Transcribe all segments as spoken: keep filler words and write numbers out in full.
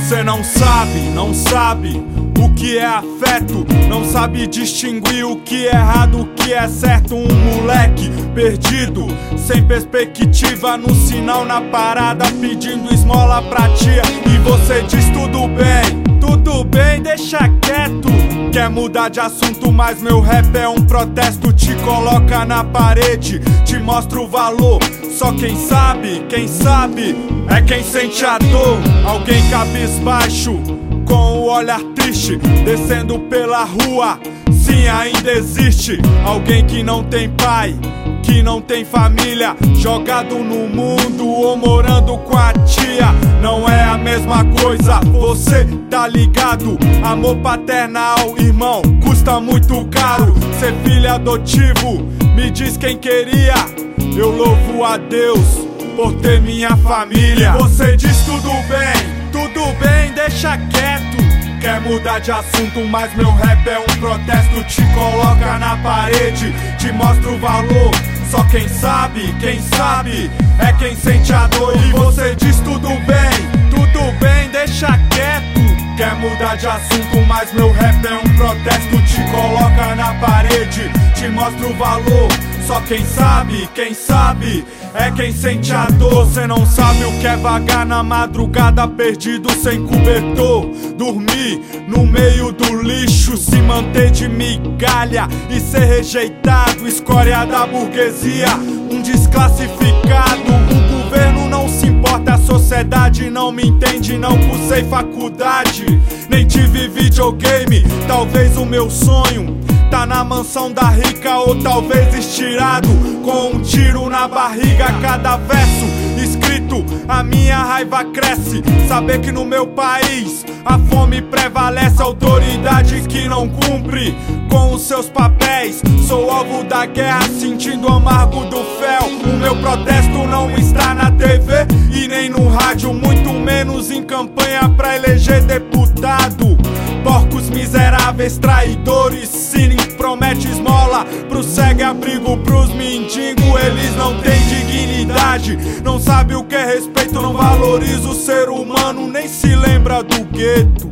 Você não sabe, não sabe o que é afeto, não sabe distinguir o que é errado, o que é certo. Um moleque perdido, sem perspectiva, no sinal, na parada, pedindo esmola pra tia. E você diz tudo bem, tudo bem, deixa quieto. Quer mudar de assunto, mas meu rap é um protesto. Te coloca na parede, te mostra o valor. Só quem sabe, quem sabe, é quem sente a dor. Alguém cabisbaixo, com o olhar triste, descendo pela rua. Sim, ainda existe alguém que não tem pai, que não tem família, jogado no mundo ou morando com a tia. Não é a mesma coisa, você tá ligado? Amor paternal, irmão, custa muito caro. Ser filho adotivo, me diz quem queria. Eu louvo a Deus por ter minha família. Você diz tudo bem, tudo bem, deixa quieto. Quer mudar de assunto, mas meu rap é um protesto. Te coloca na parede, te mostra o valor. Só quem sabe, quem sabe, é quem sente a dor. E você diz tudo bem, tudo bem, deixa quieto. Quer mudar de assunto, mas meu rap é um protesto. Te coloca na parede, te mostra o valor. Só quem sabe, quem sabe, é quem sente a dor. Você não sabe o que é vagar na madrugada, perdido sem cobertor. Dormir no meio do lixo, se manter de migalha e ser rejeitado, escória da burguesia, um desclassificado. O governo não se importa, a sociedade não me entende. Não cursei faculdade, nem tive videogame. Talvez o meu sonho tá na mansão da rica, ou talvez estirado com um tiro na barriga. Cada verso escrito, a minha raiva cresce. Saber que no meu país a fome prevalece, autoridade que não cumpre com os seus papéis. Sou alvo da guerra, sentindo o amargo do fel. O meu protesto não está na T V e nem no rádio, muito menos em campanha pra eleger deputado. Porcos miseráveis, traidores, cine promete esmola pro cego, abrigo pros mendigos. Eles não têm dignidade, não sabe o que é respeito, não valoriza o ser humano, nem se lembra do gueto.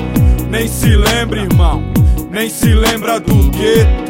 Nem se lembra, irmão, nem se lembra do gueto.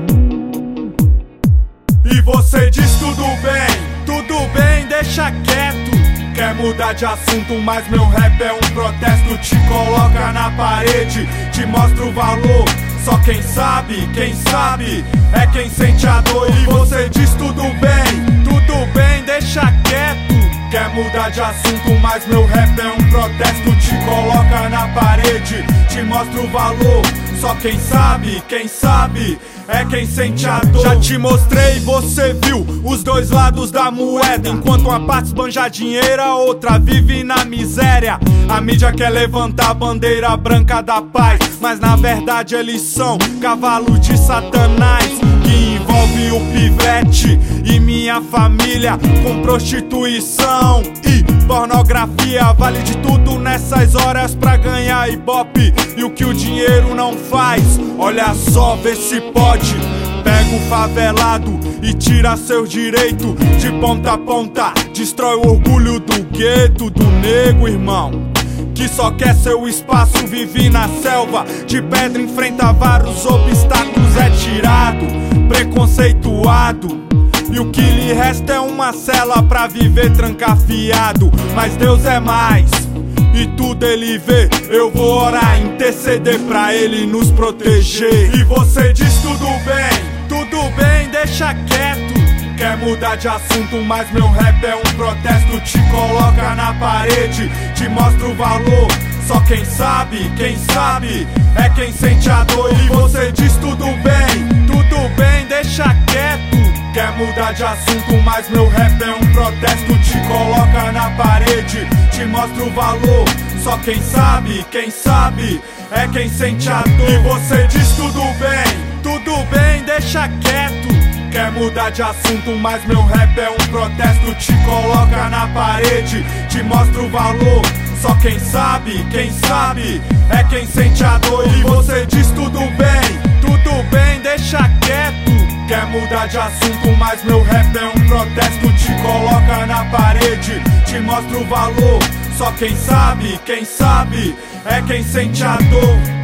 E você diz tudo bem, tudo bem, deixa quieto. Quer mudar de assunto, mas meu rap é um protesto. Te coloca na parede, te mostra o valor. Só quem sabe, quem sabe, é quem sente a dor. E você diz tudo bem, tudo bem, deixa quieto. Quer mudar de assunto, mas meu rap é um protesto. Te coloca na parede, te mostra o valor. Só quem sabe, quem sabe, é quem sente a dor. Já te mostrei, você viu os dois lados da moeda. Enquanto uma parte esbanja dinheiro, a outra vive na miséria. A mídia quer levantar a bandeira branca da paz, mas na verdade eles são cavalo de Satanás, que envolve o pivete e minha família com prostituição e pornografia. Vale de tudo nessas horas pra ganhar ibope, e o que o dinheiro não faz, olha só, vê se pode. Pega o favelado e tira seus direitos de ponta a ponta. Destrói o orgulho do gueto, do nego, irmão, que só quer seu espaço. Vive na selva de pedra, enfrenta vários obstáculos. É tirado, preconceituado, e o que lhe resta é uma cela pra viver trancafiado. Mas Deus é mais, e tudo ele vê. Eu vou orar, interceder pra ele nos proteger. E você diz tudo bem, tudo bem, deixa quieto. Quer mudar de assunto, mas meu rap é um protesto. Te coloca na parede, te mostra o valor. Só quem sabe, quem sabe, é quem sente a dor. E você diz tudo bem, tudo bem, deixa quieto. Quer mudar de assunto, mas meu rap é um protesto. Te coloca na parede, te mostra o valor. Só quem sabe, quem sabe, é quem sente a dor. E você diz tudo bem, tudo bem, deixa quieto. Quer mudar de assunto, mas meu rap é um protesto. Te coloca na parede, te mostra o valor. Só quem sabe, quem sabe, é quem sente a dor. E você diz tudo bem, tudo bem, deixa quieto. Quer mudar de assunto, mas meu rap é um protesto. Te coloca na parede, te mostra o valor. só quem sabe, quem sabe é quem sente a dor.